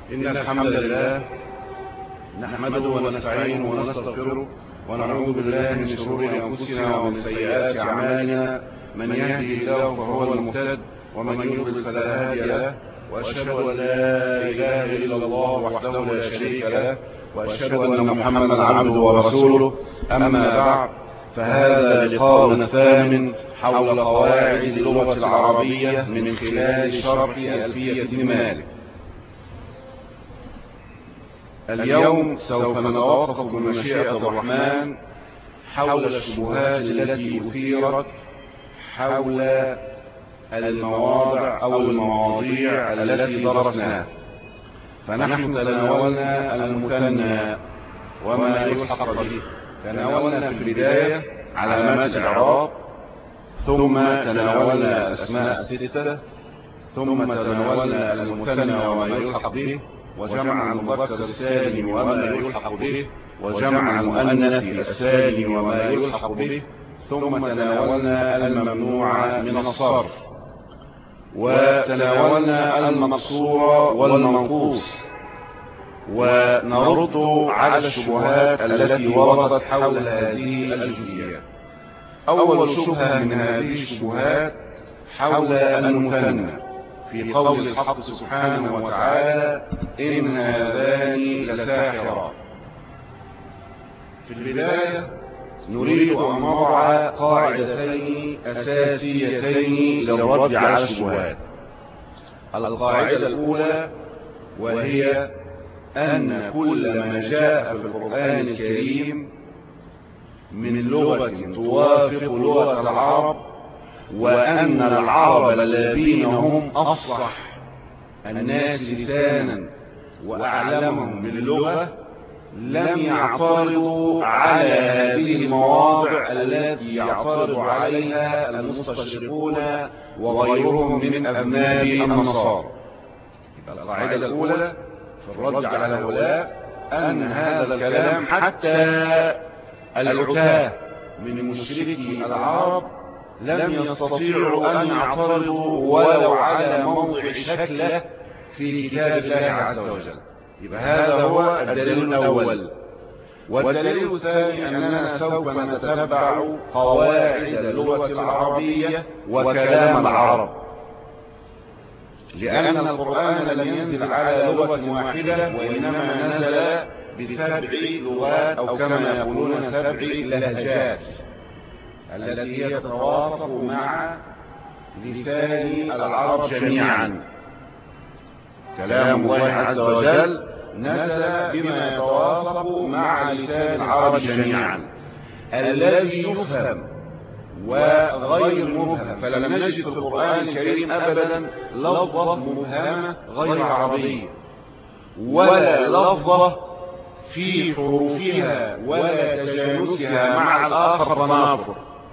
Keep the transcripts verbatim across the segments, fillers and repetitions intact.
إن الحمد لله نحمده ونستعينه ونستغفره ونعوذ بالله من شرور أنفسنا ومن سيئات أعمالنا. من يهده الله فهو المهتد ومن يضلل فلا هادي له، وأشهد أن لا إله إلا الله وحده لا شريك له، وأشهد أن محمدا عبده ورسوله. أما بعد، فهذا لقاؤنا الثامن حول قواعد اللغة العربية من خلال شرح ألفية ابن مالك. اليوم سوف نتوقف بمشيئة الرحمن حول الشبهات التي أثيرت حول المواضع أو المواضيع التي درسناها. فنحن تناولنا المثنى وما يلحق به، تناولنا في البداية علامات الإعراب، ثم تناولنا الأسماء الستة، ثم تناولنا المثنى وما يلحق به، وجمع المذكر السالم وما يلحق به، وجمع المؤنث السالم وما يلحق به، ثم تناولنا الممنوع من الصرف، وتناولنا المقصور والمنقوص، ونرد على الشبهات التي وردت حول هذه الجزئيات. أول شبهة من هذه الشبهات حول المثنى في قول الحق سبحانه وتعالى: إن هذان لساحران. في البداية نريد أن نضع قاعدتين أساسيتين للرد على الشبهات. القاعدة الأولى وهي أن كل ما جاء في القرآن الكريم من لغة توافق لغة العرب، وأن العرب الذين هم أفصح الناس لسانا وأعلمهم باللغة لم يعترضوا على هذه المواضع التي يعترض عليها المستشرقون وغيرهم من أبناء النصارى. القاعدة الأولى في الرد على هؤلاء أن هذا الكلام حتى العتاة من مشركي العرب لم يستطيعوا أن يعترضوا ولو على موضع شكله في كتاب الله عز وجل. يبقى هذا هو الدليل الأول. والدليل الثاني أننا سوف نتبع قواعد اللغة العربية وكلام العرب، لأن القرآن لم ينزل على لغة واحدة، وإنما نزل بسبع لغات، أو كما يقولون سبع لهجات التي هي تتوافق مع لسان العرب جميعا. كلام الله عز وجل نزل بما يتوافق مع لسان العرب جميعا، الذي يفهم وغير مفهم. فلم نجد في القرآن الكريم أبدا لفظة مفهمة غير عربية، ولا لفظة في حروفها ولا تجانسها مع الآخر تنافر،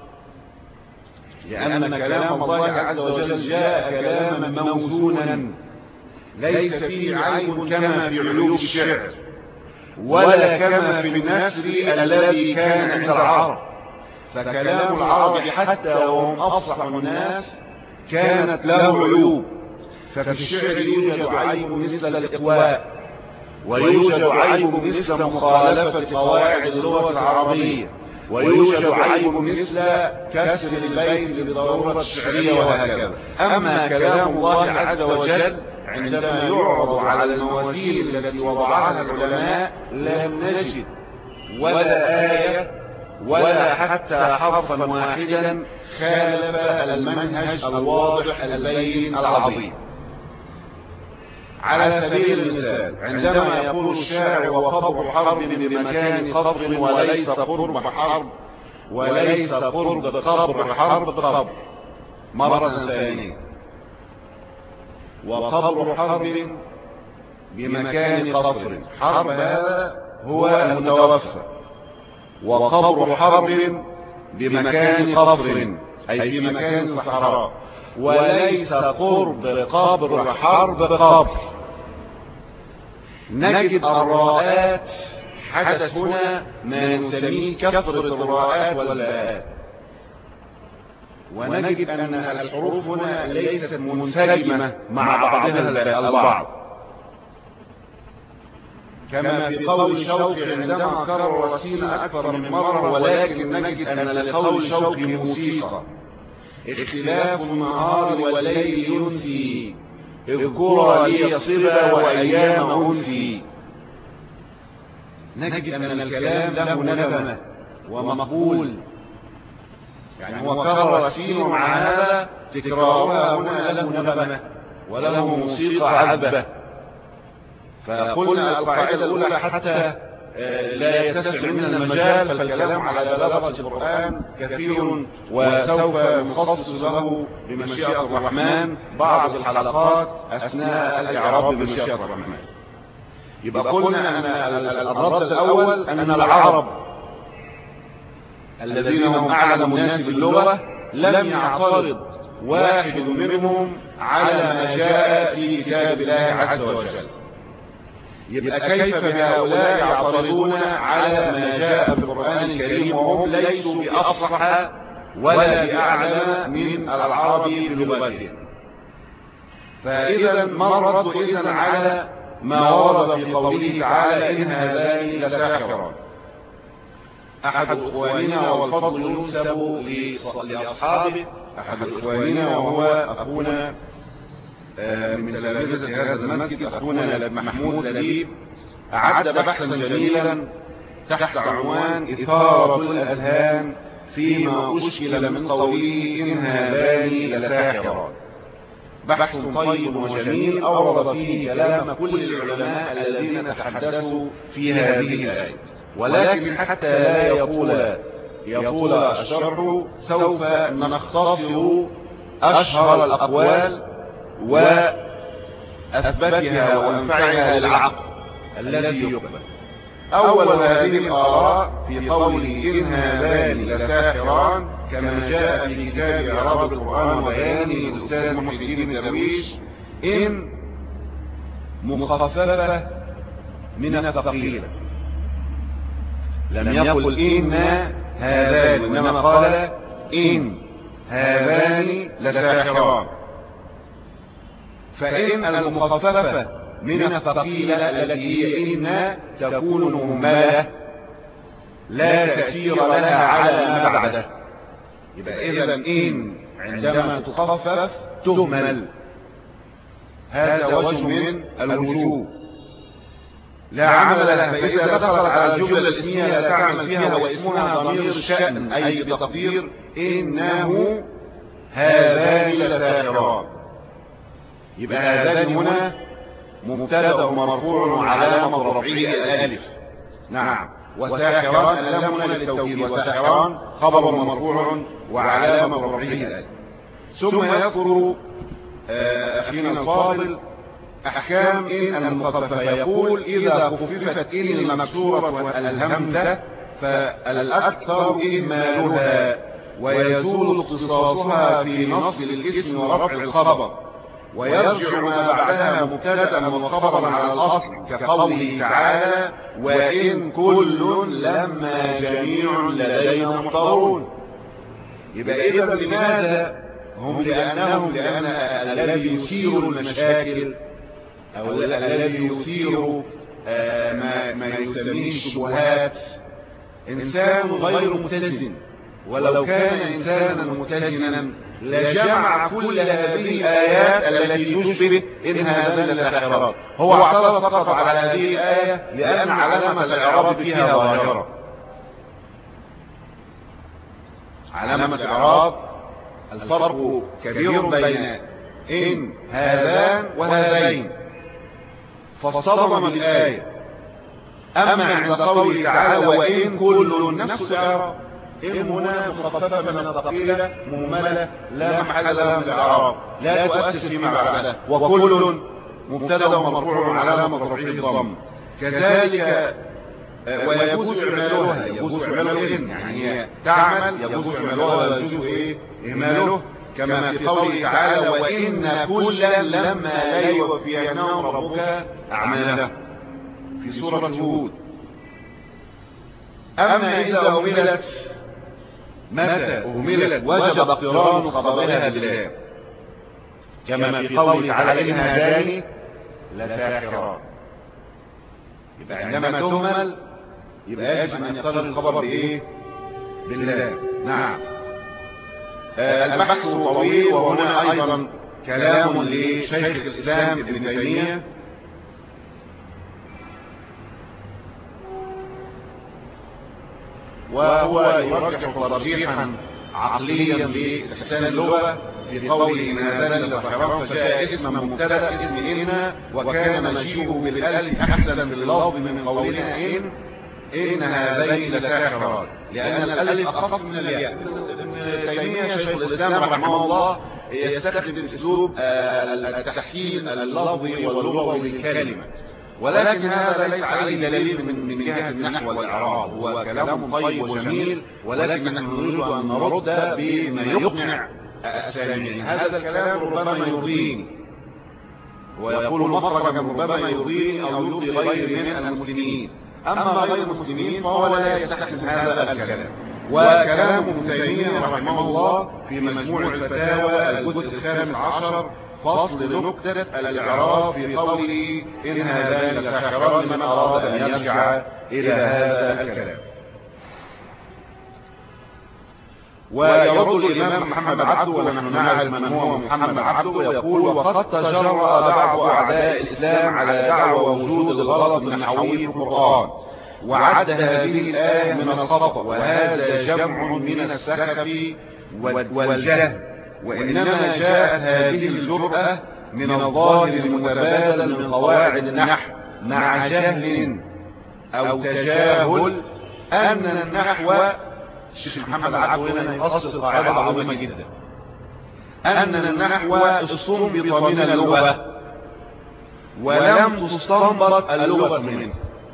لأن كلام الله عز وجل جاء كلاما موزونا ليس فيه عيب كما في علوم الشعر، ولا كما في النثر الذي كان عند العرب. فكلام العرب حتى وهم أفصح الناس كانت له عيوب. ففي الشعر يوجد عيب مثل الإقواء، ويوجد عيب مثل مخالفة قواعد اللغة العربية، ويوجد عيب مثل كسر البيت للضرورة الشعرية، وهكذا. أما كلام الله عز وجل عندما يعرض على الموازين التي وضعها العلماء لم نجد ولا آية ولا حتى حرفا واحدا خالف المنهج الواضح البين العظيم. على سبيل المثال، عندما يقول الشاعر: وقبر حرب بمكان قبر وليس قرب حرب، وليس قرب قبر حرب قبر، مرة ثانية: وقبر حرب بمكان قبر. حرب هذا هو المتوفى، وقبر حرب بمكان قبر أي في مكان صحراء، وليس قرب قبر حرب قبر. نجد الراءات حدث هنا ما نسميه كثرة الراءات والباءات، ونجد أن الحروف هنا ليست منسجمة مع بعضها البعض. كما في قول الشوقي عندما كرر السين أكثر من مرة، ولكن نجد أن لقول الشوقي موسيقى. اختلاف النهار والليل ينسي، اذكر لي صبا وأيام أنسي. نجد أن الكلام له نغمة ومقبول، يعني هو كرر السين مع هذا تكرارها هنا له نغمة وله موسيقى عذبة. فقلنا القاعدة الأولى حتى لا يتسع منا المجال فالكلام على بلاغة القرآن كثير، وسوف نخصص له بمشيئة الرحمن بعض الحلقات أثناء الإعراب بمشيئة الرحمن. يبقى قلنا أن الرد الأول أن العرب الذين هم أعلم الناس باللغة لم يعترض واحد منهم على ما جاء في كتاب الله عز وجل. يبقى كيف بهؤلاء يعترضون على ما جاء في القرآن الكريم وهم ليسوا بأفصح ولا بأعلم من العرب بلغتهم؟ فإذا ما الرد إذن على ما ورد في قوله تعالى إن هذان لساحران؟ أحد إخواننا والفضل ينسب لأصحابه، أحد إخواننا وهو أخونا من تلامذة هذا المسجد، أخونا محمود لبيب، أعد بحثا جميلا تحت عنوان إثارة الأذهان فيما أشكل من قوله إن هذان لساحران. بحث طيب وجميل أورد فيه كلام كل العلماء الذين تحدثوا في هذه الآية، ولكن حتى لا يطول يطول الشرح سوف نختصر أشهر الأقوال وأثبتها وأنفعها للعقل الذي يقبل. أول هذه الآراء في قوله إن هذان لساحران كما جاء في كتاب إعراب القرآن وبيانه الأستاذ محي الدين الدرويش، إن مخففة من الثقيلة، لم يقل إن هذان إنما قال إن هذان لساحران. فإن المخففة من الثقيلة التي هي إن تكون مهملة لا تأثير لها على ما بعده. يبقى إذا إن عندما تخفف تهمل، هذا وجه من الوجوه لا عمل لها. فإذا دخلت على الجملة الاسمية لا تعمل فيها واسمها ضمير الشأن، أي بتقدير إنه هذان لساحران. يبقى هذان هنا مبتدأ مرفوع وعلامة رفعه الألف، نعم، وساحران اللام هنا للتوكيد، وساحران خبر مرفوع وعلامة رفعه الألف. ثم يذكر أخينا الفاضل أحكام إن المخففة، يقول إذا خففت إن المكسورة والهمزة فالأكثر إهمالها ويزول اختصاصها في نصب الاسم ورفع الخبر، ويرجع ما بعدها مبتدأ وخبرا على الأصل كقوله تعالى وإن كل لما جميع لدينا محضرون. يبقى إذا لماذا هم؟ لأنهم لأن الذي يثير المشاكل أو الذي يثير ما, ما يسميه الشبهات إنسان غير متزن، ولو كان إنسانا متزنا لجمع كل هذه الآيات التي تشبه إن هذان لساحران. هو اعترض فقط على هذه الآية لأن علامة الإعراب فيها ظاهرة. علامة الإعراب الفرق كبير بين إن هذان وهذين، فاصطدم بالآية. أما عند قوله تعالى وإن كل نفس الإعراب، إن هنا مخففة من الثقيلة مهملة لا محل لها من الإعراب، لا تؤثر فيما بعدها، وكل مبتدأ مرفوع علامة رفعه الضم. كذلك ويجوز إعمالها، يجوز إعمالها إن يعني تعمل، يجوز إعمالها ويجوز إيه إهماله، كما في قوله تعالى وإن كلا لما لا يوفينهم ربك أعمالهم في سورة هود. أما إذا أهملت، متى أهملت وجب اقتران خبرها بالله، كما في قوله تعالى إن هذان لساحران. يبقى عندما تهمل يبقى يجب ان يقترن الخبر بايه؟ بالله. نعم. آه البحث طويل، وهنا ايضا كلام لشيخ الاسلام ابن تيمية وهو يرجح ترجيحا عقليا لاحسان اللغة في قوله إن هذان لساحران، فجاء اسم مبتدأ اسم إن، وكان مجيئه بالألف أحسن باللفظ من قولنا إن إن هذين لساحران، لأن الألف أخف من الياء. ابن تيمية شيخ الإسلام رحمه الله يستخدم أسلوب التحسين اللفظي واللغوي للكلمة، ولكن هذا ليس عليه دليل من من جهة النحو والإعراب، هو كلام طيب وجميل، ولكن نحن نريد أن نرد بما يقنع السامعين. هذا الكلام ربما يرضيني، ويقول مخرجا ربما يرضيني أو يرضي غيري من المسلمين، أما غير المسلمين فهو لا يستخدم هذا الكلام. وكلام ابن تيمية رحمه الله في مجموع الفتاوى الجزء الخامس عشر فصل نكتة الإعراب في قوله إن هذان لساحران لمن أراد أن يرجع إلى هذا الكلام. ويرد الإمام محمد عبده، ونحن نعلم من هو محمد عبده، ويقول وقد تجرأ بعض أعداء الإسلام على دعوى وجود الغلط النحوي في القرآن، وعد هذه الآية من الخطأ، وهذا جمع من السخف والجهل، وإنما جاءت هذه الجرأة من الظاهر المتبادل من قواعد النحو مع جهل أو تجاهل أن النحو، الشيخ محمد عبده هنا يفصل قاعدة عظيمة جدا، أن النحو استنبط من اللغة ولم تستنبط اللغة منه.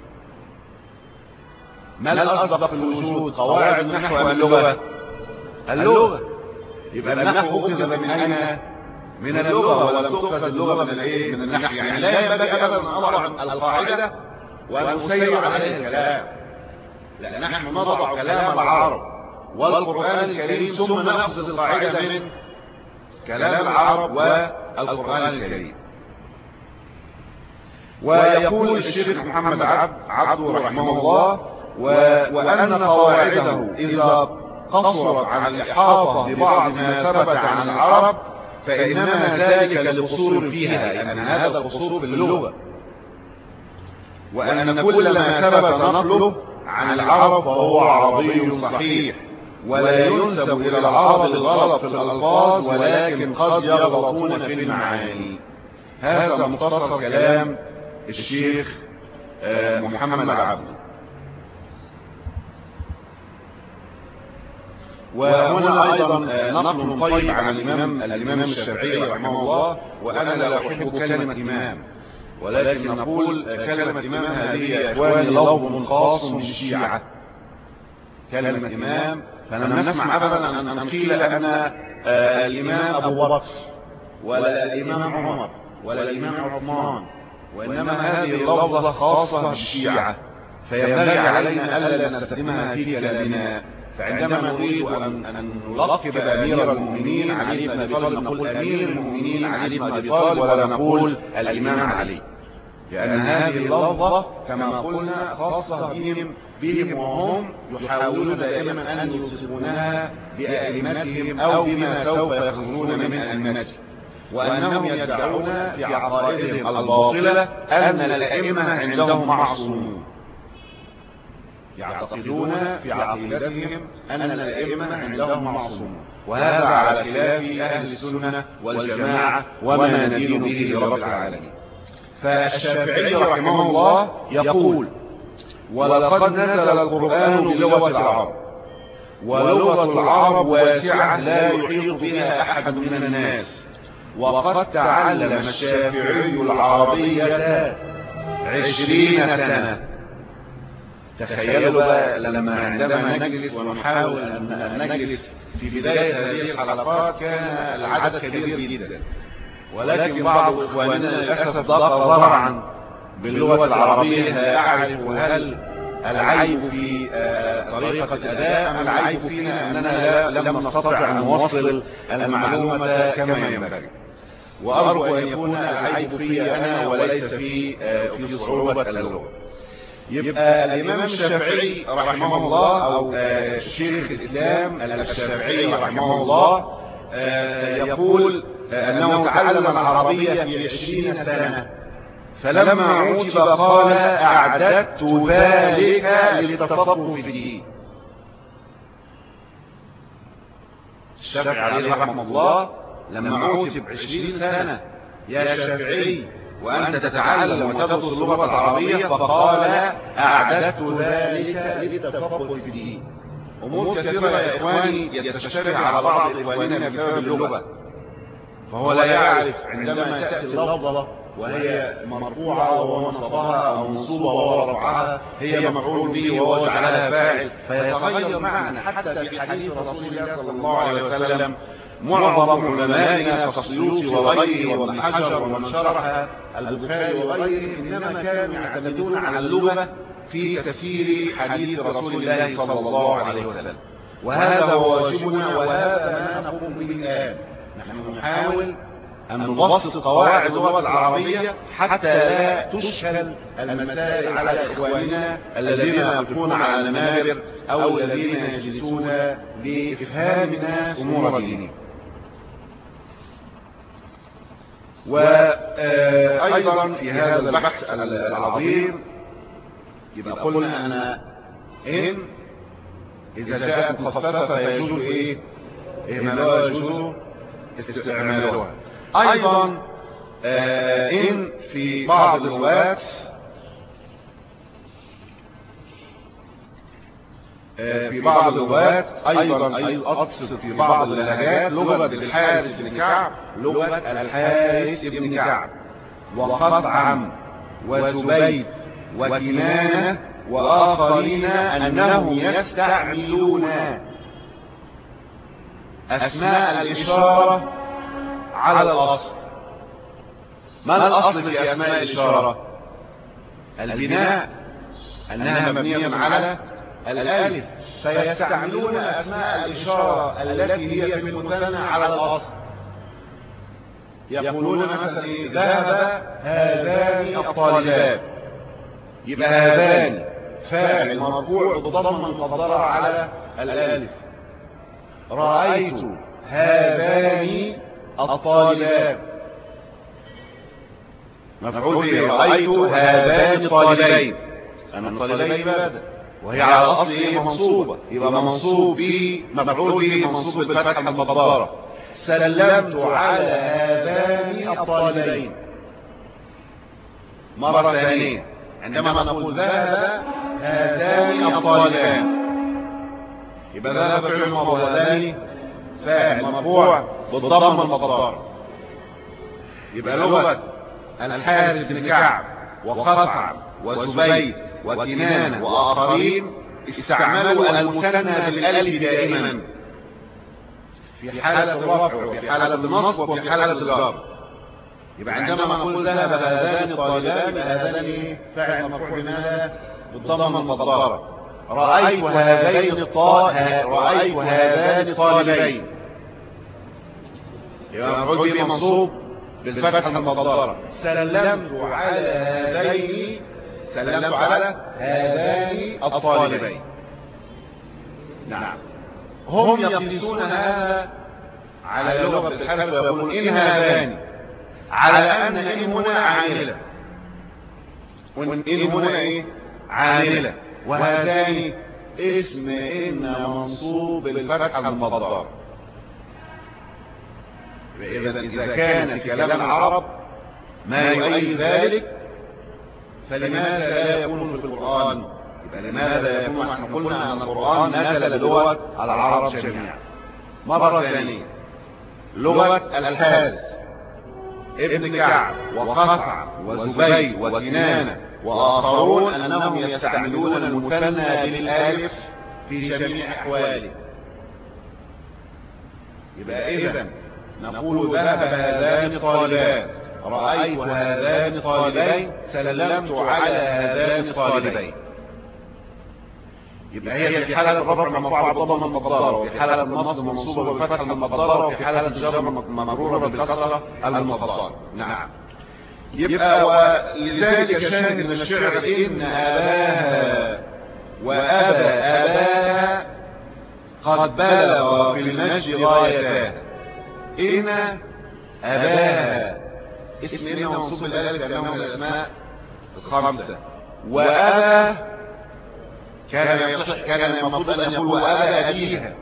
ما الأصدق في الوجود، قواعد النحو أم اللغة؟ اللغة. يبقى النحو أخذ من أين؟ من اللغة، ولم تؤخذ اللغة من الايه؟ من النحو. يعني لا ينبغي أبدا أن أضع القاعدة وأن أسير عليها الكلام، لا، نحن نضع كلام العرب والقرآن الكريم ثم نأخذ القاعدة من كلام العرب والقرآن الكريم. ويقول الشيخ محمد عبده رحمه الله وأن قواعده إذا قصرت عن الإحاطة ببعض ما ثبت عن العرب فإنما ذلك للقصور فيها، لأن هذا القصور في اللغة، وأن كل ما ثبت نقله عن العرب فهو عربي صحيح، ولا ينسب إلى العرب الغلط في الألفاظ، ولكن قد يغلطون في المعاني. هذا مختصر كلام الشيخ محمد عبده. وهنا أيضا نقل طيب عن الإمام الإمام الشافعي رحمه الله، وأنا لا أحب كلمة إمام، ولكن نقول كلمة إمام هذه يا إخواني لفظ خاص بالشيعة. كلمة إمام فلم نسمع أبدا أن قيل أن الإمام أبو بكر ولا الإمام عمر ولا الإمام عثمان، وإنما هذه اللفظة خاصة بالشيعة، فينبغي علينا ألا نستخدمها في كلامنا. فعندما نريد أن نلقب أمير المؤمنين علي بن أبي طالب نقول أمير المؤمنين علي بن أبي طالب، ولا نقول الإمام علي، لأن هذه اللفظة كما قلنا خاصة بهم بهم وهم يحاولون دائما أن يوصفونها بأئمتهم أو بما سوف يخرجون من أئمتهم، وأنهم يدعون في عقائدهم الباطلة أن الأئمة عندهم معصومون، يعتقدون في عقيدتهم أن الأئمة عندهم معصومون، وهذا على خلاف أهل السنة والجماعة وما ندين به لرب العالمين. فالشافعي رحمه الله يقول ولقد نزل القرآن بلغة العرب، ولغة العرب واسعة لا يحيط بها أحد من الناس، وقد تعلم الشافعي العربية عشرين سنة. تخيلوا بقى لما عندما نجلس ونحاول أن نجلس في بداية هذه الحلقات كان العدد كبير جدا، ولكن بعض إخواننا للأسف ضاق ضرعا باللغة العربية لا يعرف هل العيب في طريقة الأداء أم العيب فينا أننا لم نستطع أن نوصل المعلومة كما ينبغي. وأرجو أن يكون العيب في أنا وليس في في صعوبة اللغة. يبقى الإمام الشافعي رحمه الله أو شيخ الإسلام الشافعي رحمه الله يقول أنه تعلم العربية في عشرين سنة، فلما عوتب قال أعددت ذلك للتفقه في الدين. الشافعي عليه رحمه الله لما عوتب عشرين سنة يا شافعي وأنت تتعلم وتدرس اللغة العربية، فقال أعددت ذلك للتفقه في الدين. أمور كثيرة يا إخواني يتشابه على بعض إخواننا بسبب اللغة، فهو لا يعرف عندما تأتي اللفظة وهي مرفوعة وهو نصبها أو منصوبة وهو رفعها هي مفعول به وهو جعلها فاعل، فيتغير معنى. حتى في حديث رسول الله صلى الله عليه وسلم معظم علمائنا كالسيوطي وغيره وابن حجر ومن شرح البخاري وغيره إنما كانوا يعتمدون على اللغة في تفسير حديث رسول الله صلى الله عليه وسلم، وهذا هو واجبنا وهذا ما نقوم به الآن. نحن نحاول أن نبسط قواعد اللغة العربية حتى لا تشكل المسائل على إخواننا الذين يقفون على المنابر أو الذين يجلسون لإفهام الناس أمور دينهم. وأيضا في هذا البحث العظيم يبقى قلنا أن إن إذا جاءت مخففة فيجوز إيه؟ إهمالها يجوز استعمالها. أيضا آه إن في بعض اللغات آه في بعض اللغات أيضا أقصد في بعض اللهجات لغة الحارث بن كعب، لغة الحارث بن كعب وخطعم وزبيد وكنانة وآخرين أنهم يستعملون أسماء الإشارة على الأصل. ما الأصل في أسماء الإشارة؟ البناء، أنها مبنية على الألف، فيستعملون أسماء الإشارة التي هي في المثنى على الأصل. يقولون مثلا ذهب هذان الطالبان، يبقى هذان فاعل مرفوع بالضمة المقدرة على الألف. رأيت هذان الطالبان مفعول به، رأيت هذان الطالبين، أنا الطالبين بدأ وهي على أصله منصوبة، يبقى منصوب به مفعول به منصوب بالفتحة المقدرة. سلمت على هذان الطالبين مرة ثانية، عندما نقول ذهب هذان الطالبان يبقى ذهب فعل وهذان فاعل مرفوع بالضمة المقدرة. يبقى لغة الحارث بن كعب وخطعم وزبيد وكنانة وآخرين استعملوا المثنى بالألف دائما في حالة الرفع وفي حالة النصب وفي حالة الجر. يبقى عندما نقول ذهب هذان الطالبان هذان فاعل مرفوع بماذا؟ بالضمة المقدرة. رأيت هذين الطالبين، رأيت هذان الطالبين يبقى مفعول به منصوب بالفتحة المقدرة. سلمت على هذين، سلمت على هذان الطالبين. نعم، هم يقيسون هذا على لغة الحرف ويقولون إن هذان، على أن إن هنا عاملة، وإن إن هنا إيه؟ عاملة، وهذان اسم إن منصوب بالفتحة المقدرة. إذا إذا كان في كلام العرب ما يؤيد ذلك فلماذا لا يكون في القرآن؟ يبقى لماذا يكون؟ احنا قلنا أن القرآن نزل بلغة العرب جميعا. مرة ثانية لغة الحارث ابن كعب وخطعم وزبيد وكنانة وآخرون أنهم يستعملون المثنى بالألف في جميع أحواله. يبقى إذن نقول ذهب هذان الطالبان، رأيت هذان الطالبين، سلمت على هذان الطالبين. يبقى هي في حالة الرفع مرفوعة بالضمة المقدرة، وفي حالة النصب منصوبة بالفتحة المقدرة، وفي حالة الجر مجرورة بالكسرة المقدرة. نعم. يبقى ولذلك شاهد من الشعر إن أباها وأبى أباها قد بلغ في المجد غايتها. إن أباها اسم إن منصوب الألف لأنه من الأسماء الخمسة. وأبى كان يصح كان المفروض أن يقول وأبى أبيها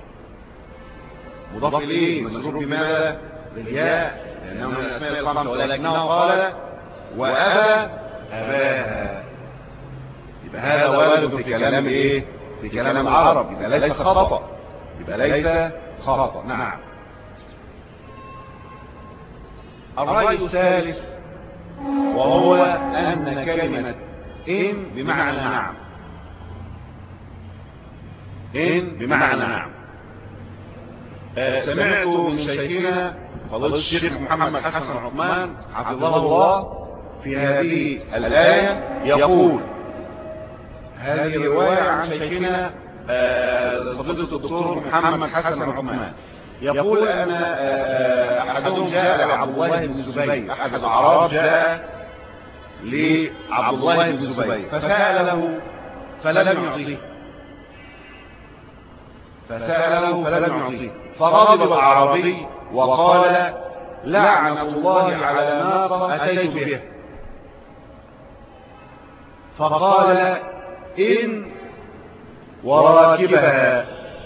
مضاف إليه مجرور بماذا؟ بالياء لأنه من الأسماء الخمسة، ولكنه قال وأبى أباها. يبقى هذا وارد في كلام إيه؟ في كلام العرب، يبقى ليس خطأ، يبقى ليس خطأ. نعم. الرأي الثالث وهو أن كلمة إن بمعنى نعم. إن بمعنى نعم. آه سمعت من شيخنا فضيلة الشيخ محمد حسن عثمان حفظه الله في هذه الآية يقول، هذه رواية عن شيخنا فضيلة الدكتور محمد حسن عثمان، يقول أن أحدهم جاء لعبد الله بن الزبير، أحد الأعراب جاء لعبد الله بن الزبير فسأله فلم يعطيه، فسأله فلم يعطيه، فغضب الأعرابي وقال لعنة الله على ناقة أتيت بها. فقال إن وراكبها،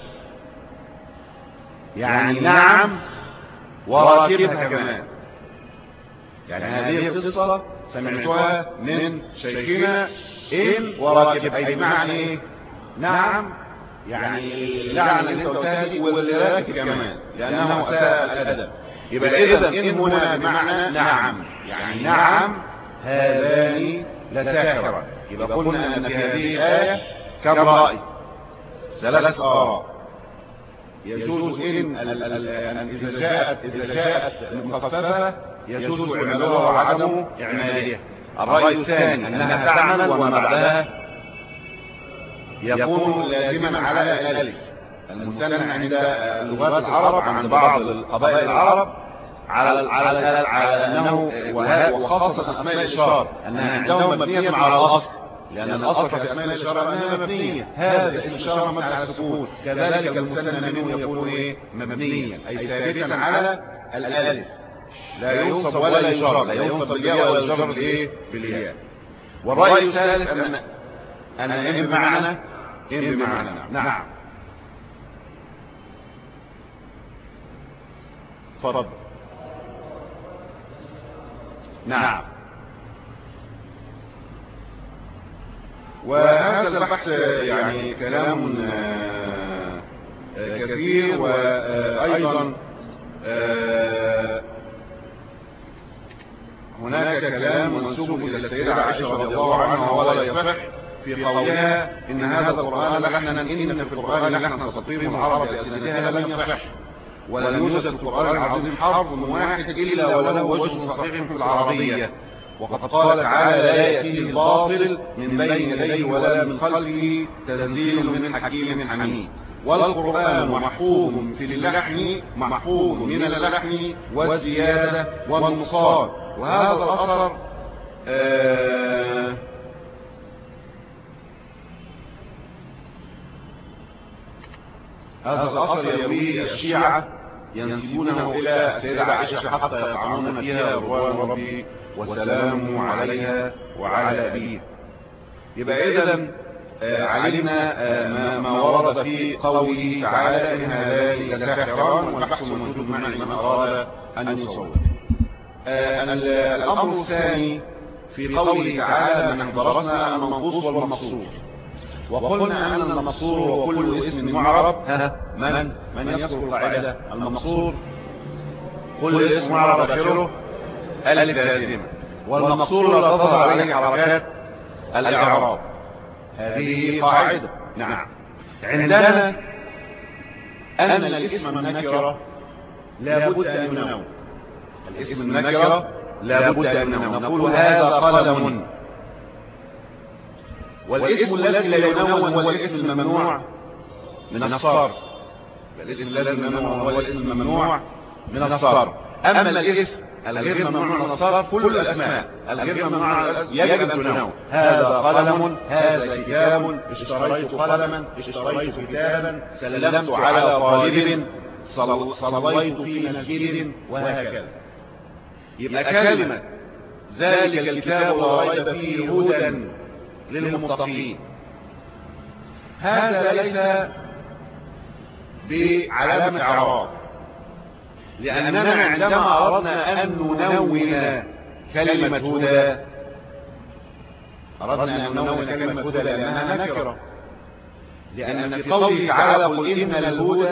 يعني نعم وراكبها كمان. يعني هذه القصة سمعتها من شيخنا إن وراكبها، أي بمعنى نعم يعني لعن اللي انت قلتها دي واللي راكب كمان لأنه أساء الأدب. يبقى إذا إن هنا بمعنى نعم، يعني نعم هذان لساحرة. يبقى قلنا أن في هذه الآية كم رأي؟ ثلاث آراء. يجوز إن إذا جاءت إذا جاءت مخففة يجوز إعمالها وعدم إعمالها. الرأي الثاني أنها تعمل وما بعدها يكون لازما على الألف المستند عند لغات العرب عند بعض القبائل العرب على على على أنه وخاصة أسماء الإشارة أنها عندهم مبنية على الأصل، لأن الأصل في أسماء الإشارة أنها مبنية. هذا اسم إشارة مبني على السكون، كذلك المستند منه يكون إيه؟ مبنيا أي ثابتا على الألف، لا ينصب ولا يجر، لا ينصب بالياء ولا يجر بالإيه؟ بالياء. والرأي الثالث أن أن إن بمعنى إن بمعنى نعم. فرض نعم. وهذا البحث يعني كلام كثير، وأيضا هناك كلام منسوب إلى السيدة عائشة رضي الله عنها ولا يصح في قولها إن هذا القرآن لحنا، إن في القرآن لحنا تطير العرب بألسنتها لم يصح، ولم يوجد في القرآن العظيم حرف واحد إلا وله وجه صحيح في العربية. وقد قال تعالى لا يأتيه الباطل من بين يديه ولا من خلفه تنزيل من حكيم حميد. والقرآن محفوظ في اللحن، محفوظ من اللحن والزيادة والنقصان. وهذا الأثر آه هذا الأثر يرويه الشيعة ينسبونه إلى السيدة عائشة حتى يطعنون فيها رضوان ربي وسلامه عليها وعلى أبيه. يبقى إذن علمنا ما, ما ورد في قوله تعالى إن هذان لساحران، والبحث موجود معنا لمن أراد أن يصور. الأمر الثاني في قوله تعالى من درسنا المنقوص والمقصور، وقلنا أن المقصور هو كل اسم معرب. من من يذكر القاعدة؟ المقصور كل اسم معرب آخره ألف لازمة، والمقصور لا تظهر عليه حركات الإعراب. هذه قاعدة. نعم. عندنا أن الاسم النكرة لا بد أن ينون، الاسم النكرة لا بد أن ينون. نقول هذا قلم، والاسم الذي لا ينون هو الاسم الممنوع من الصرف. الاسم الذي ينون هو الاسم الممنوع من الصرف. أما الاسم الغير ممنوع من الصرف كل الاسماء، الغير ممنوع يجب ان تنون. هذا قلم، هذا كتاب، اشتريت قلما، اشتريت كتابا، سلمت على طالب، صليت في مسجد، وهكذا. يبقى كلمة ذلك الكتاب لا ريب فيه هدى للمتقين، هذا ليس بعلامة اعراب، لأننا عندما أردنا أن ننون كلمة هدى أردنا أن ننون كلمة هدى لأنها نكرة، لأن في قوله تعالى قل إن الهدى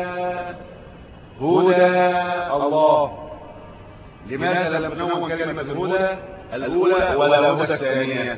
هدى الله. لماذا لم ننون كلمة الهدى الأولى ولا الهدى الثانية؟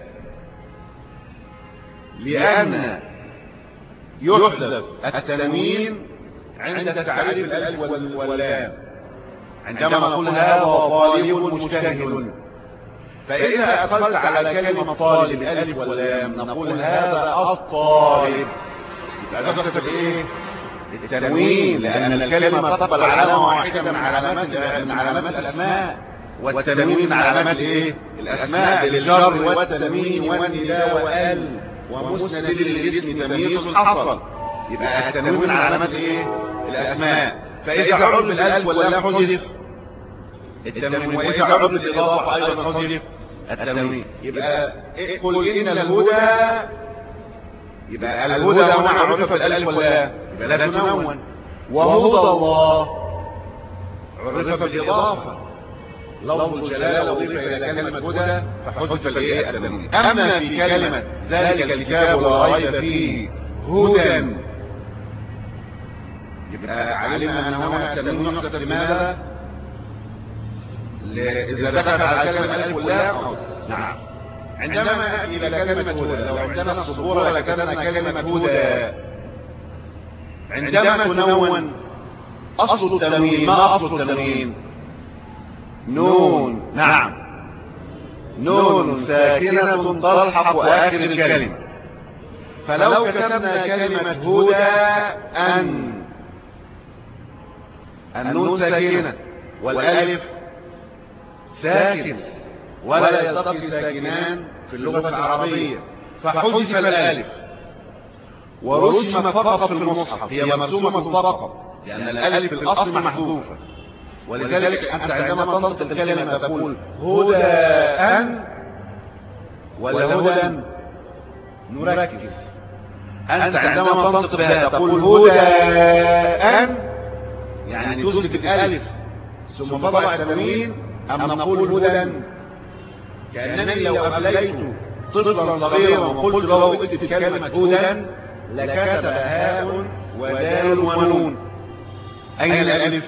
لأن يحذف التنوين عند تعريف الألف واللام، عندما نقول هذا طالب مجتهد، فإذا أدخلت على كلمة طالب الألف واللام نقول هذا الطالب، يبقى تحذف الايه؟ التنوين، لأن الكلمة تقبل علامة واحدة من علامات من علامات الأسماء، والتنوين من علامات ايه؟ الأسماء، للجر والتنوين والنداء وال ومسند للاسم تمييز حصل، يبقى التنوين من علامات ايه؟ الأسماء. فإذا عرب الألف واللام حذف التنوين، وإذا عرب الإضافة أيضا حذف التنوين. يبقى قل إن الهدى، يبقى الهدى هنا عرف الألف واللام يبقى لا تنون، وهدى الله عرف بالإضافة، لفظ الجلالة أضيف إلى كلمة هدى فحذف الايه؟ التنوين. أما في كلمة ذلك الكتاب لا ريب فيه هدى، يبقى علمنا أن هنا التنوين يحذف. لماذا؟ إذا دخلت على كلمة الألف واللام. نعم. عندما نأتي إلى كلمة هدى، لو عندنا الصبورة لكتبنا كلمة هدى، عندما تنون أصل التنوين، ما أصل التنوين؟ نون. نعم، نون ساكنة تلحق آخر الكلمة. فلو كتبنا كلمة هدى أن، النون ساكنة والألف ساكن ولا يلتقي ساكنان في اللغة العربية، فحذف الألف ورسمت فقط في المصحف، هي مرسومة فقط لأن الألف في الأصل محذوفة. ولذلك أنت عندما تنطق الكلمة تقول هدى أن ولا هدى؟ نركز. أنت عندما تنطق بها تقول هدى أن، يعني تثبت الألف ثم تضع التنوين، أم نقول هدى؟ كأنني لو أمليت طفلا صغيرا وقلت له اكتب كلمة هدى لكتب هاء ودال ونون. أين الألف؟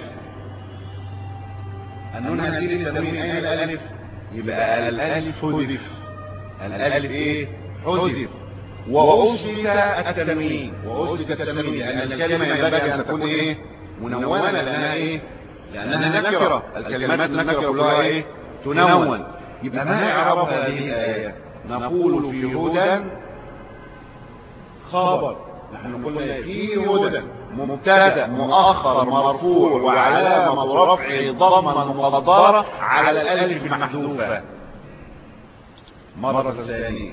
النون هذه التنوين، أين الألف؟ يبقى الألف حذف، الألف إيه؟ حذف. وأثبت التنوين، وأثبت التنوين لأن الكلمة ينبغي أن تكون إيه؟ منونة، لأنها إيه؟ لأنها نكرة، الكلمات النكرة كلها إيه؟ تنون. يبقى ما إعراب هذه الآية؟ نقول في هدى خبر، نحن قلنا فيه هدى مبتدأ مؤخر مرفوع وعلامة رفعه ضمة مقدرة على الألف محذوفة. مرة ثانية،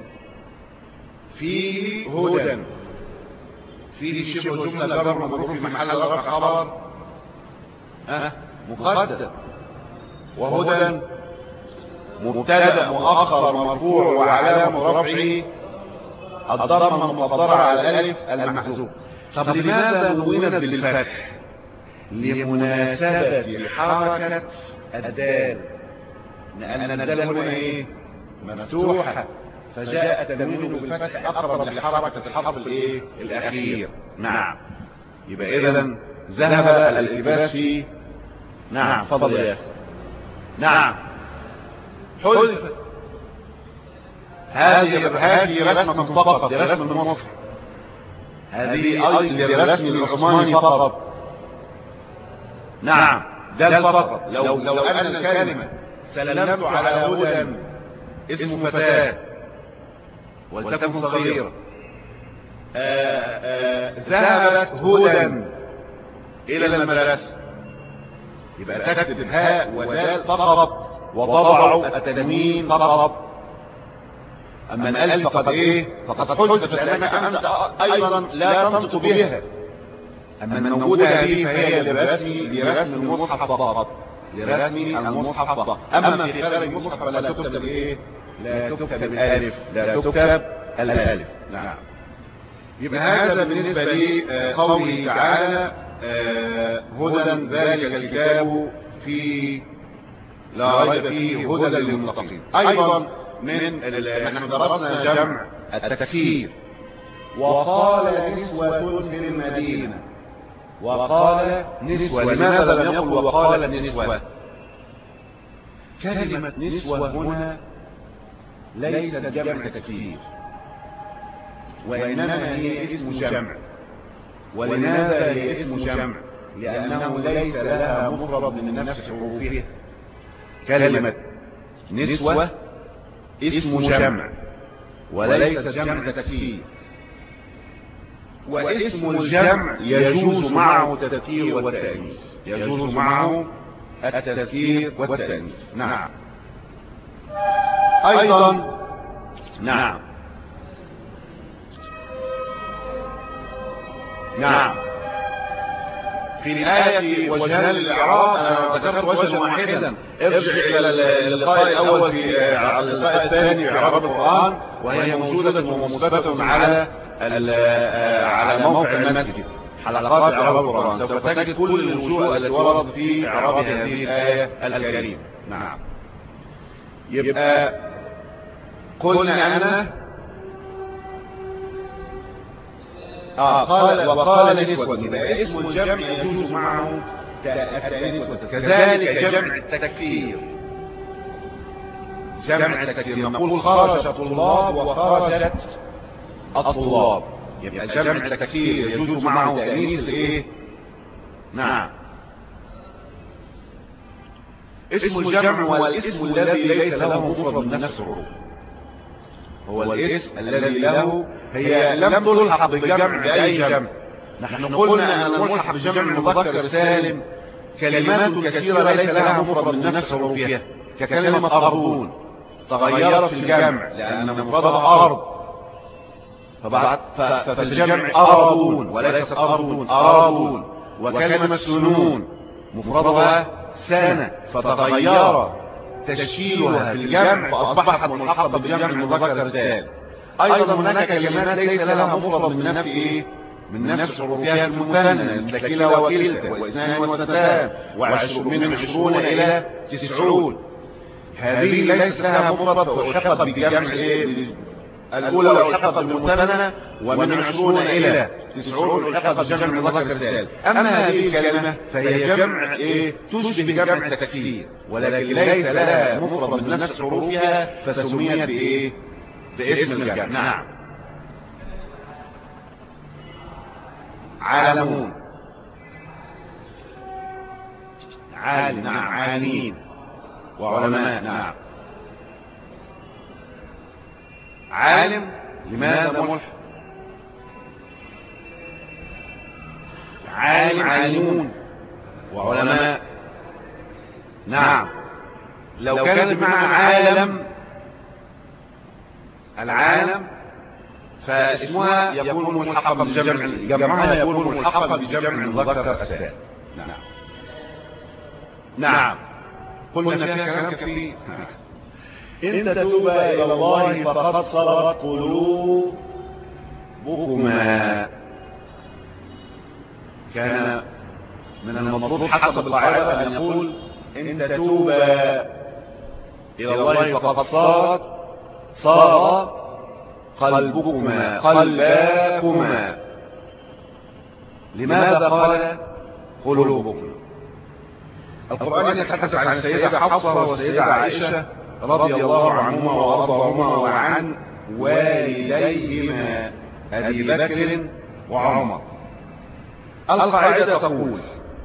فيه هدى، فيه شبه جملة جر مجرور في محل رفع خبر أه؟ مقدر، وهدى مبتدأ مؤخر مرفوع وعلامة رفعه الضمة المقدرة على الألف المحذوف. طب لماذا نونت بالفتح؟ لمناسبة حركة الدال، لأن الدال هنا ايه؟ مفتوحة، فجاء تنوين بالفتح أقرب لحركة الحرف الايه؟ الأخير. نعم. يبقى إذن ذهب الالتباس في. نعم فضل يا أخي. نعم حذف. هذه هذه رسمة فقط، دي رسمة من مصر، هذه أيضا رسم العثماني فقط. نعم ده فقط. لو لو أن الكلمة سلمت على هدى اسم فتاة ولتكن صغيرة، ذهبت هدى إلى المدرسة، يبقى تكتب هاء ودال فقط وتضع التنوين فقط. اما الالف فقد ايه فقد حذفت لانك انت ايضا لا تنطق بها. اما الموجوده هذه فهي لرسم لرسم المصحف فقط، لرسم المصحف فقط. اما في خارج المصحف فلا تكتب ايه لا تكتب الالف، لا تكتب الالف. نعم. يبقى هذا بالنسبه لقوله تعالى هدى ذلك الكتاب فيه لا ريب فيه هدى للمتقين. ايضا من نحن درسنا جمع التكسير. وقال نسوة في المدينة، وقال نسوة، لماذا لم يقل وقال نسوة؟ كلمة نسوة هنا ليست جمع تكسير، وإنما هي اسم جمع. ولماذا هي اسم جمع؟ لأنه ليس لها مفرد من نفس حروفها. كلمة نسوة اسم جمع وليس جمع تكسير، واسم الجمع يجوز معه التذكير والتأنيث، يجوز معه التذكير والتأنيث. نعم. أيضا نعم نعم في الآية وجهان للإعراب أنا ذكرت وجها واحدا. ارجع إلى اللقاء الأول في اللقاء الثاني في إعراب القرآن، وهي موجودة ومثبتة على على موقع المسجد حلقات إعراب القرآن. سوف تجد كل الوجوه التي وردت في إعراب هذه الآية الكريمة. نعم. يبقى قلنا أن آه قال وقال نسوة، يبقى اسم الجمع يجوز معه التأنيث. كذلك جمع التكسير، جمع التكسير نقول خرج طلاب وخرجت الطلاب، يبقى جمع التكسير يجوز معه تأنيث الايه؟ نعم. اسم الجمع هو الاسم الذي ليس له مفرد من نفس الحروف، هو الاسم الذي له هي لم تلحق بالجمع بأي جمع. نحن قلنا أن الملحق بجمع مذكر سالم كلمات كثيرة ليس لها مفرد من نفس حروفها، ككلمة أرضون تغيرت في الجمع لأن مفردها أرض، فبعد ففي الجمع أرضون وليست أرضون أرضون. وكلمة سنون مفردها سنة فتغير تشكيلها في الجمع فأصبحت ملحقة بالجمع المذكر سالم. أيضا هناك كلمات ليس لها مفرد من نفس إيه؟ من نفس حروفها المثنى، مثل كلا وكلتا واثنان واثنتان وعشرون من عشرون إلى تسعون. هذه ليس لها مفرد فألحقت بالجمع إيه؟ الأولى ألحقت بالمثنى، ومن عشرون إلى تسعون ألحقت بالجمع المذكر سالم. أما هذه الكلمة فهي جمع إيه؟ تشبه جمع التكسير ولكن ليس لها مفرد من نفس حروفها فسميت بإيه؟ باسم الجمع. نعم. عالمون، عالم، نعم، عالمين وعلماء. نعم. عالم لماذا ملحق؟ عالم عالمون وعلماء. نعم. لو كانت مع عالم العالم فاسمها يكون ملحقا بجمع، جمعها يكون ملحقا بجمع المذكر السالم. نعم. نعم. قلنا فيها كلام كثير. إن تتوبا إلى الله فقد صغت قلوبكما. كان من المفروض حسب القاعدة أن يقول إن تتوبا إلى الله فقد صغت صار قلبكما قلباكما. لماذا قال قلوبكما؟ القرآن يتحدث عن السيدة حفصة والسيدة عائشة رضي الله عنهما وارضاهما وعن والديهما أبي بكر وعمر. القاعدة تقول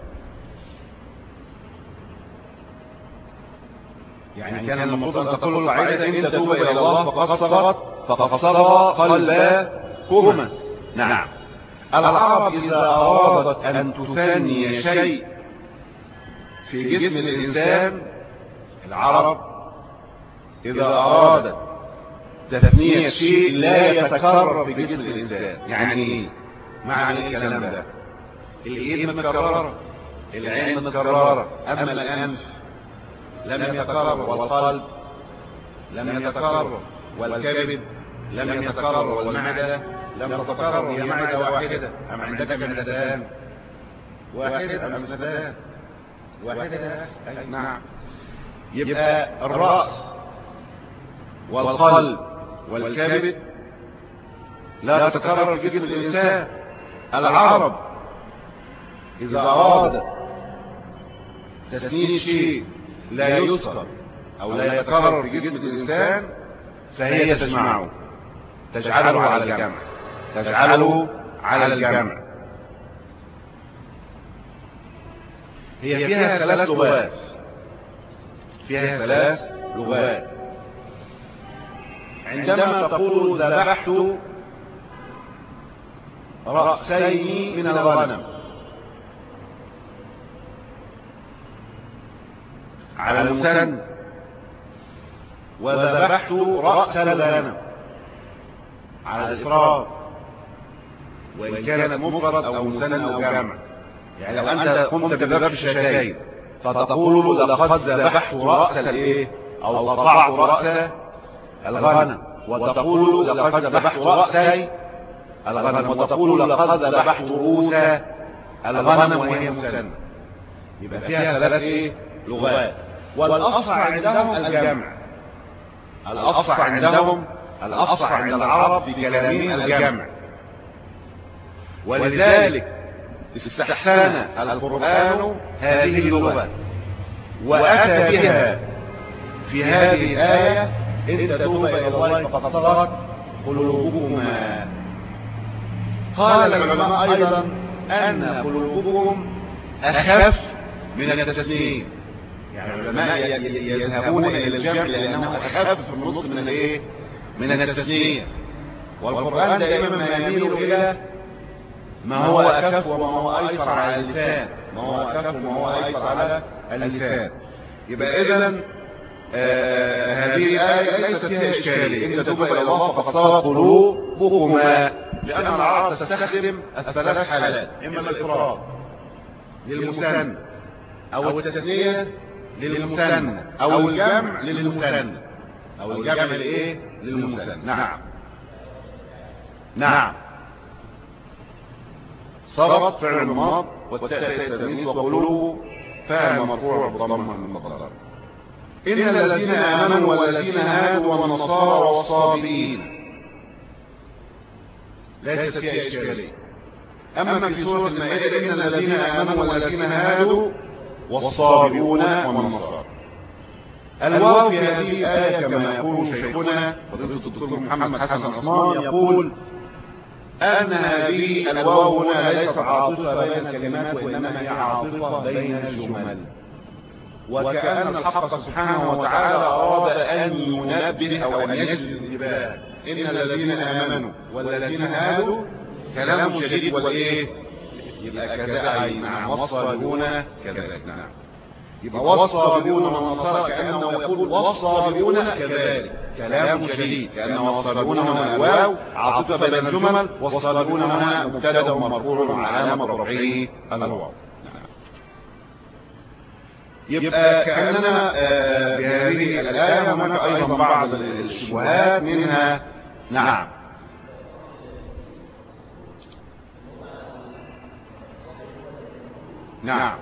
يعني كان المفروض أن تقول القاعدة إن تتوب إلى الله فقد صغت فقد صغى قلباكما. نعم. العرب إذا أرادت أن تثني شيء في جسم الإنسان العرب إذا أرادت تثنية شيء لا يتكرر في جسم الإنسان. يعني إيه معنى الكلام ده؟ الإيد متكررة، العين متكررة، أما الأنف لم يتكرر، والقلب لم يتكرر، والكبد لم يتكرر، والمعدة لم تتكرر. هي معدة واحدة أم عندك معدتان؟ واحدة أم اثنتان؟ واحدة. نعم. يبقى الرأس والقلب والكبد لا تتكرر في جسم الإنسان. العرب إذا أراد تثنية شيء لا يذكر أو لا يتكرر في جسم الإنسان فهي تجمعه، تجعله على الجمع، تجعله على الجمع. هي فيها ثلاث لغات، فيها ثلاث لغات. عندما تقول ذبحت رأسين من الغنم على المثنى، وذبحت رأس الغنم على الإفراد، وإن كانت مفرد أو مثنى أو جمع. يعني لو أنت قمت بذبح شاتين فتقول لقد ذبحت رأس الإيه أو قطعت رأس الغنم، وتقول لقد ذبحت رأسي الغنم، وتقول لقد ذبحت رؤوس الغنم وهي مثنى. يبقى فيها ثلاث إيه لغات. والأصح عندهم الجمع، الأصح عندهم الأصح عند العرب في كلامهم الجمع. ولذلك استحسن القرآن هذه اللغة وأتى بها في هذه الآية: إن تتوبا إلى الله فقد صغت قلوبكما. قال العلماء أيضا أن قلوبكم أخف من التسنيم. يعني العلماء يذهبون إلى الجمع لأنه أخف في النطق من الإيه؟ من التسنيم. والقرآن دائما ما يميل إلى ما هو أخف وما هو أيسر على اللسان، ما هو أخف وما هو أيسر على اللسان. يبقى إذن هذه الآية ليست فيها إشكالية: إن تتوبا إلى الله فقد صغت قلوبكما، لأن العرب تستخدم الثلاث حالات: إما الإفراد للمثنى، أو التثنية للمثنى، أو الجمع للمثنى، أو الجمع لإيه؟ للمثنى. نعم نعم. صغت فعل ماض، والتاء تأنيث، وقلوب فاعل مرفوع بالضمة المقدرة. إن الذين آمنوا والذين هادوا والنصارى والصابئين ليست فيها إشكالية. أما في سورة المائدة: إن الذين آمنوا والذين هادوا والصابئون والنصارى. الواو في هذه الآية كما يقول شيخنا فضيلة الدكتور محمد حسن عثمان، يقول أن هذه الواو هنا ليست عاطفة بين الكلمات، وإنما هي عاطفة بين الجمل. وكأن الحق سبحانه وتعالى أراد أن ينبه أو أن يجلب الانتباه: إن الذين آمنوا والذين هادوا كلام شديد، والإيه؟ يبقى كذا، أي نعم، والصابئون كذلك. نعم. يبقى والصابئون والنصارى كأنه يقول والصابئون كذلك كلام شديد، كأنه والصابئون هنا الواو عاطفة بين الجمل، والصابئون هنا مبتدأ مرفوع علامة رفعه الواو. يبقى كأننا بهذه الآية هناك أيضا بعض الشبهات منها. نعم نعم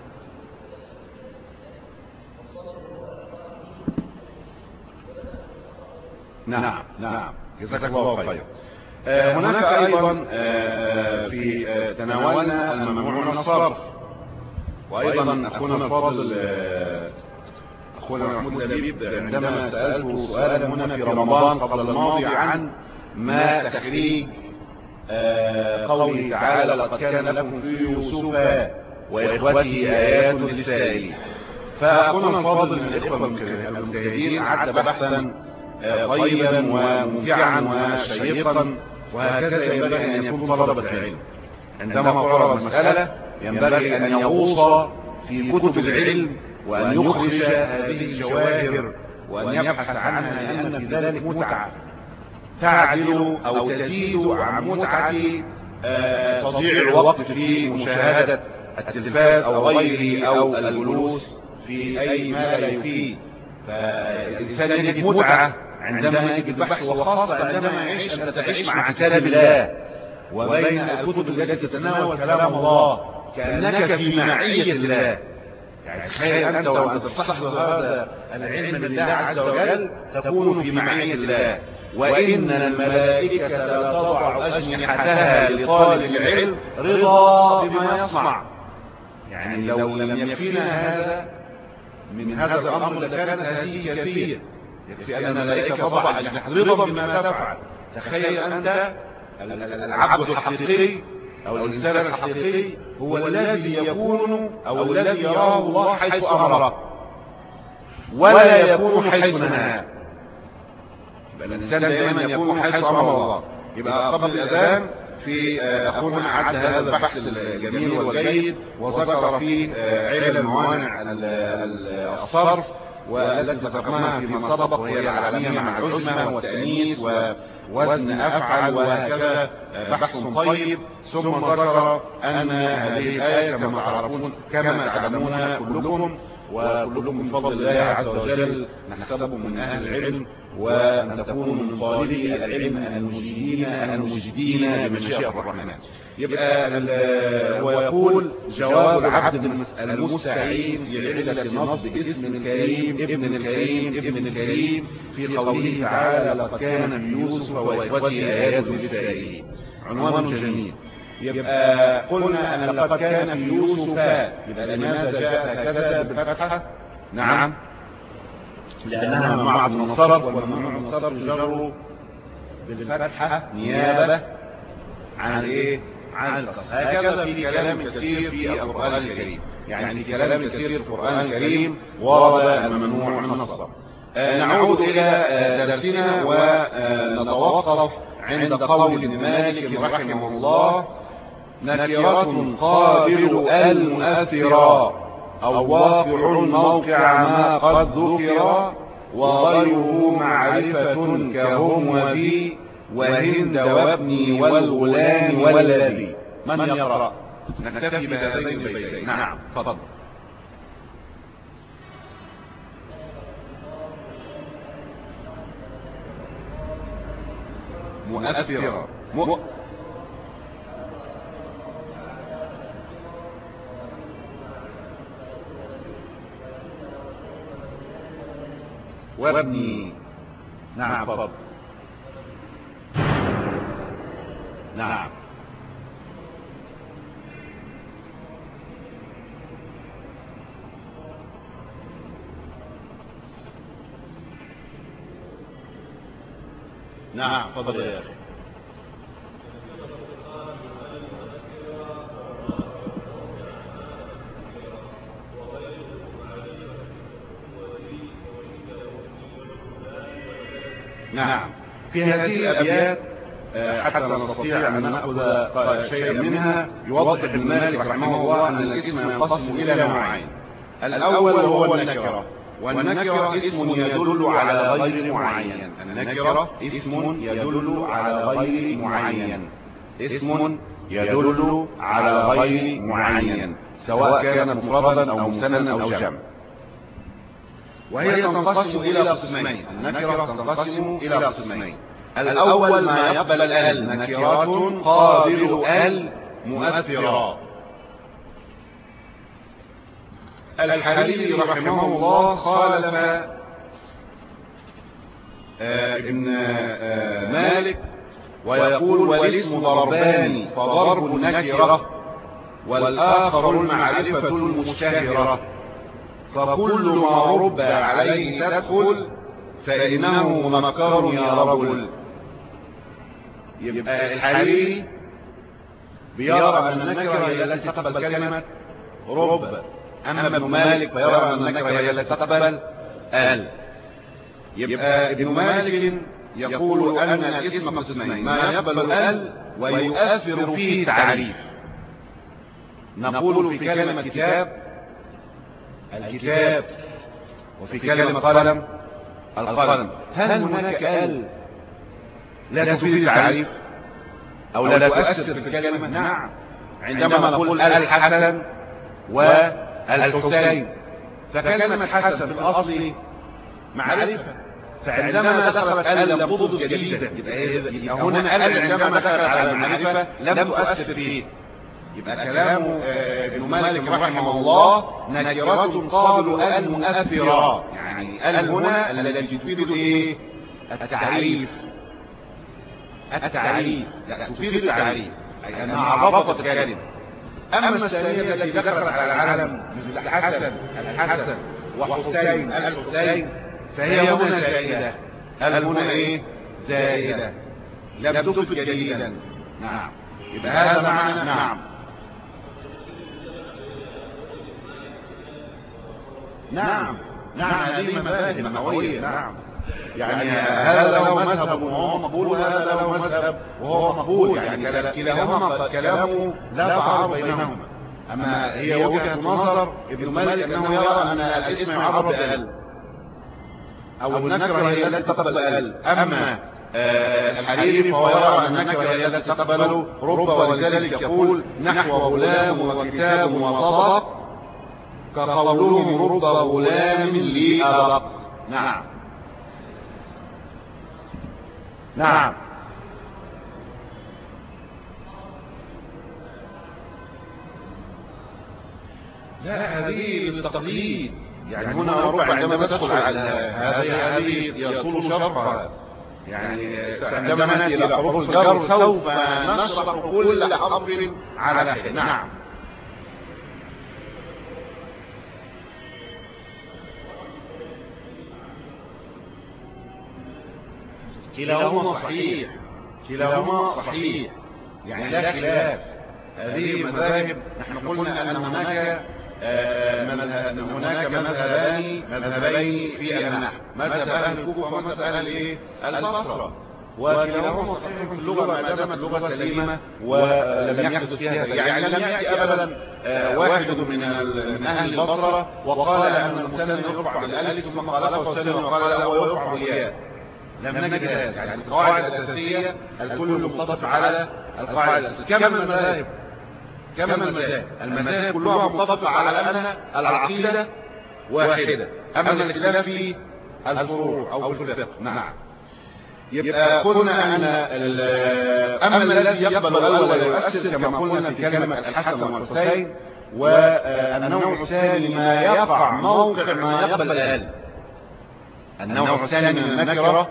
نعم نعم جزاك الله خير. هناك أيضا في تناولنا الممنوع من الصرف، وأيضا أخونا الفاضل أخونا محمود لبيب عندما سألته سؤالا هنا في رمضان قبل الماضي عن ما تخريج قوله تعالى: لقد كان لكم في يوسف وإخوته آيات للسائلين. فأخونا الفاضل من الإخوة المجتهدين عد بحثا طيبا وممتعا وشيقا، وهكذا ينبغي أن يكون طلبة العلم. عندما تعرض المسألة ينبغي أن يغوص في كتب العلم وأن يخرج هذه الجواهر وأن يبحث عنها، لأن في ذلك متعة تعدل أو تزيد عن متعة تضييع الوقت في مشاهدة التلفاز أو غيره أو الجلوس في أي ما لا يفيد. فالإنسان يجد متعة عندما يجد البحث، وخاصة عندما يعيش أن تعيش مع كتاب الله وبين الكتب التي تتناول كلام الله كأنك في معية الله. يعني تخيل أنت وأنت تستحضر هذا العلم بالله عز وجل تكون في معية الله. وإن الملائكة لا تضع أجنحتها لطالب العلم رضا بما يصنع. يعني لو لم يكفينا هذا من هذا الأمر لكانت هذه كافية. يكفي أن الملائكة تضع أجنحتها رضا بما تفعل. تخيل أنت العبد الحقيقي أو الإنسان الحقيقي هو الذي يكون أو الذي يراه الله حيث أمره ولا يكون حيث نهاه. الإنسان دائما يكون حيث أمر الله. يبقى قبل الأذان في أخونا عد هذا البحث الجميل والجيد وذكر فيه علل موانع الصرف والتي ذكرناها فيما سبق، وهي العالمية مع العزمة والتأنيث ووزن أفعل وهكذا بحث طيب. ثم ذكر أن هذه الآية كما تعرفون كما تعلمون كلكم وكلكم بفضل الله عز وجل نحسبكم من أهل العلم وأن تكونوا من طالبي العلم المجيدين المجيدين بمشيئة الرحمن. يبقى هو يقول جواب العبد المستعين لعلة نصب اسم الكريم ابن الكريم ابن الكريم في قوله تعالى لقد كان من يوسف وإخوته آيات للسائلين. عنوان جميل. يبقى قلنا أن لقد كان من يوسف، يبقى لماذا جاء هكذا بالفتحة؟ نعم، لأنها ممنوعة من الصرف، والممنوع من الصرف يجر بالفتحة نيابة عن إيه؟ عن القصر. هكذا في كلام كثير في القرآن الكريم. يعني في كلام كثير في القرآن الكريم ورد الممنوع من الصرف. نعود إلى درسنا ونتوقف عند قول ابن مالك رحمه الله نكرة قابل المؤثرا أو واقع موقع ما قد ذكر وغيره معرفة كهم وبي وهند وابني والغلام والذي. من يقرأ؟ نكتفي بهذين البيتين. نعم تفضل. مؤثرا م... وابني. نعم تفضل. نعم نعم تفضل يا اخي. نعم في هذه الأبيات حتى لا نستطيع أن نأخذ شيئا منها يوضح ابن مالك رحمه الله أن الاسم ينقسم إلى نوعين. الأول هو النكرة، والنكرة اسم يدل على غير معين. النكرة اسم يدل على غير معين. اسم يدل على غير معين سواء كان مفردا أو مثنى أو جمع. وهي تنقسم إلى قسمين. النكرة تنقسم إلى قسمين. الأول ما يقبل ال نكرات قابل ال مؤثرا. الحليلي رحمه الله خالف ابن مالك ويقول والاسم ضربان فضرب النكرة والآخر المعرفة المشتهرة فكل ما رب عليه تدخل فإنه مكر يا رجل. يبقى الحليلي بيرى أن النكرة هي التي تقبل كلمة رب، أما ابن مالك فيرى أن النكرة هي التي تقبل ال. يبقى ابن مالك يقول أن الاسم قسمين: ما يقبل ال ويؤثر فيه تعريف. نقول في كلمة كتاب الكتاب، وفي كلمة قلم القلم. هل هناك ال لا تفيد التعريف أو لا تؤثر في الكلمة؟ نعم. عندما نقول الحسن والحسين، فكلمة حسن في الأصل معرفة، فعندما دخلت ال لم تضف جديدا، يبقى هنا ال عندما دخلت على المعرفة لم تؤثر فيه. يبقى كلام ابن مالك رحمه الله نكرة قابل ال مؤثرة، يعني ال هنا التي تفيد ايه؟ التعريف. التعريف لا تفيد التعريف، أي أنها عرفت الكلمة. أما الثانية التي دخلت على العلم مثل حسن الحسن وحسين الحسين، فهي هنا زائدة. ال هنا ايه؟ زائدة، لم تفد جديدا. نعم. يبقى هذا معنى. نعم نعم نعم هذه مذاهب نحوية. نعم. يعني هذا له مذهب وهو مقبول، وهذا له مذهب وهو مقبول، يعني كلاهما كلامه لا تعارض بينهما. أما هي وجهة نظر ابن مالك أنه يرى أن الاسم يعرف بأل، أو النكرة هي التي تقبل ال. أما الحريري فهو يرى أن النكرة هي التي تقبل رب، ولذلك يقول نحو غلام وكتاب وصدق كقولهم رب غلام لي أبق. نعم نعم لا، هذه للتقليد. يعني هنا رب عندما تدخل على هذه هذه يطول شرحها، يعني عندما نأتي إلى حروف الجر سوف نشرح كل حرف على حدة. نعم. كلاهما صحيح، كلاهما صحيح، يعني لا خلاف. هذه مذاهب. نحن قلنا أن هناك مذهب هناك مذهبان مذهبين في النحو، مذهب أهل الكوفة ومذهب أهل إيه؟ البصرة، وكلاهما صحيح في اللغة ما دامت اللغة سليمة ولم يحدث فيها، يعني لم يأتي أبدا واحد من أهل البصرة وقال أن المثنى يرفع بالألف ثم خالفه الثاني وقال لا هو يرفع بالياء. لم نجد هذا. يعني القواعد الأساسية الكل متفق على القواعد الأساسية. كما المذاهب كما المذاهب المذاهب كلها متفقة على أن العقيدة واحدة، أما الاختلاف في الفروع أو في الفقه. نعم. يبقى قلنا أن أما الذي يقبل الأول ولا يؤثر كما قلنا في كلمة الحسن والحسين، والنوع الثاني ما يقع موقع ما يقبل الأل. النوع الثاني من النكرة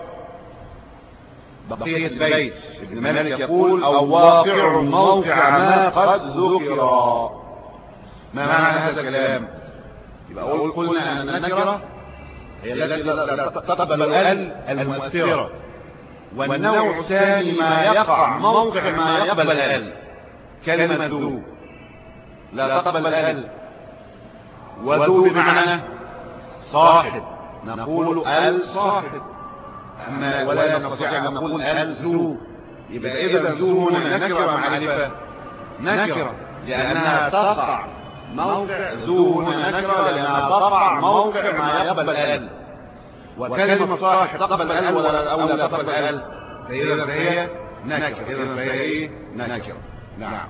بقية البيت. ابن مالك يقول أو واقع موقع ما قد ذكر. ما معنى هذا الكلام؟ يبقى قلنا أن النكرة هي التي تقبل ال المؤثرة، والنوع الثاني ما يقع موقع ما يقبل ال. كلمة ذو لا تقبل ال، وذو بمعنى صاحب، نقول ال صاحب، أما ولا نستطيع أن نقول ال ذو. يبقى إذا ذو هنا نكرة معرفة، نكرة لأنها تقع موقع. ذو هنا نكرة لأنها تقع موقع ما يقبل ال، وكلمة صاحب تقبل ال ولا أو لا تقبل ال، فإذا فهي نكرة. إذا فهي إيه؟ نكرة. نعم.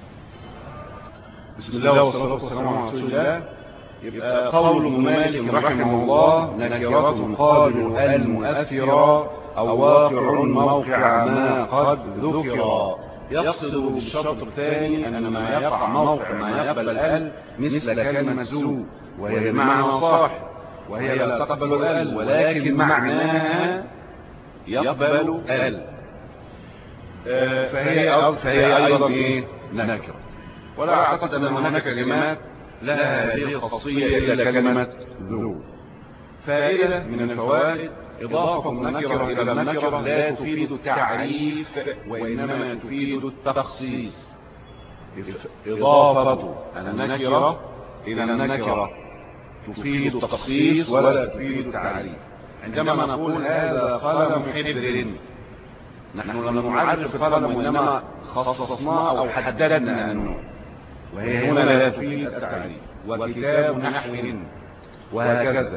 بسم الله والصلاة والسلام على رسول الله. يبقى قول ابن مالك رحمه الله نكرة قابل المؤثرة أو واقع موقع ما قد ذكر. يقصد بالشطر الثاني أن ما يقع موقع ما يقبل ال مثل كلمة ذو، وهي بمعنى صاحب، وهي لا تقبل ال ولكن معناها يقبل ال، فهي فهي أيضا إيه؟ نكرة. ولا أعتقد أن هناك كلمات لها هذه الخاصية إلا كلمة ذو. فائدة من الفوائد: إضافة النكرة إلى النكرة لا تفيد التعريف وإنما تفيد التخصيص. إضافة النكرة إلى النكرة تفيد التخصيص ولا تفيد التعريف. عندما نقول هذا قلم حبر، نحن لم نعرف القلم وإنما خصصناه أو حددنا النوع، وهي هنا لا تفيد التعريف. وكتاب نحو وهكذا.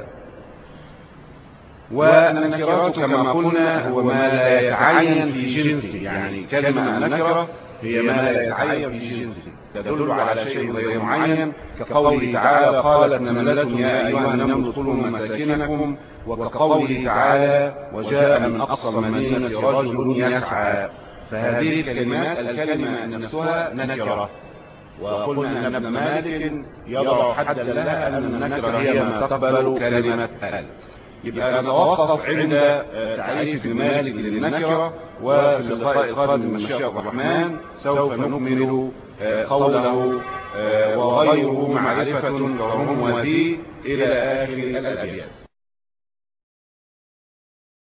والنكرات كما قلنا هو ما لا يتعين في جنسه، يعني كلمة النكرة هي ما لا يتعين في جنسه، تدل على شيء غير معين، كقوله تعالى قالت نملة يا أيها النمل ادخلوا مساكنكم، وكقوله تعالى وجاء من أقصى المدينة رجل يسعى. فهذه الكلمات الكلمة نفسها نكرة، وقلنا أن ابن مالك يضع حدا لها أن النكرة هي ما تقبل كلمة أهل. يبقى نتوقف عند تعريف ابن مالك للنكرة، وفي اللقاء القادم من شاء الرحمن سوف نكمل قوله وغيره معرفة كهم وفيه إلى آخر الأبيات.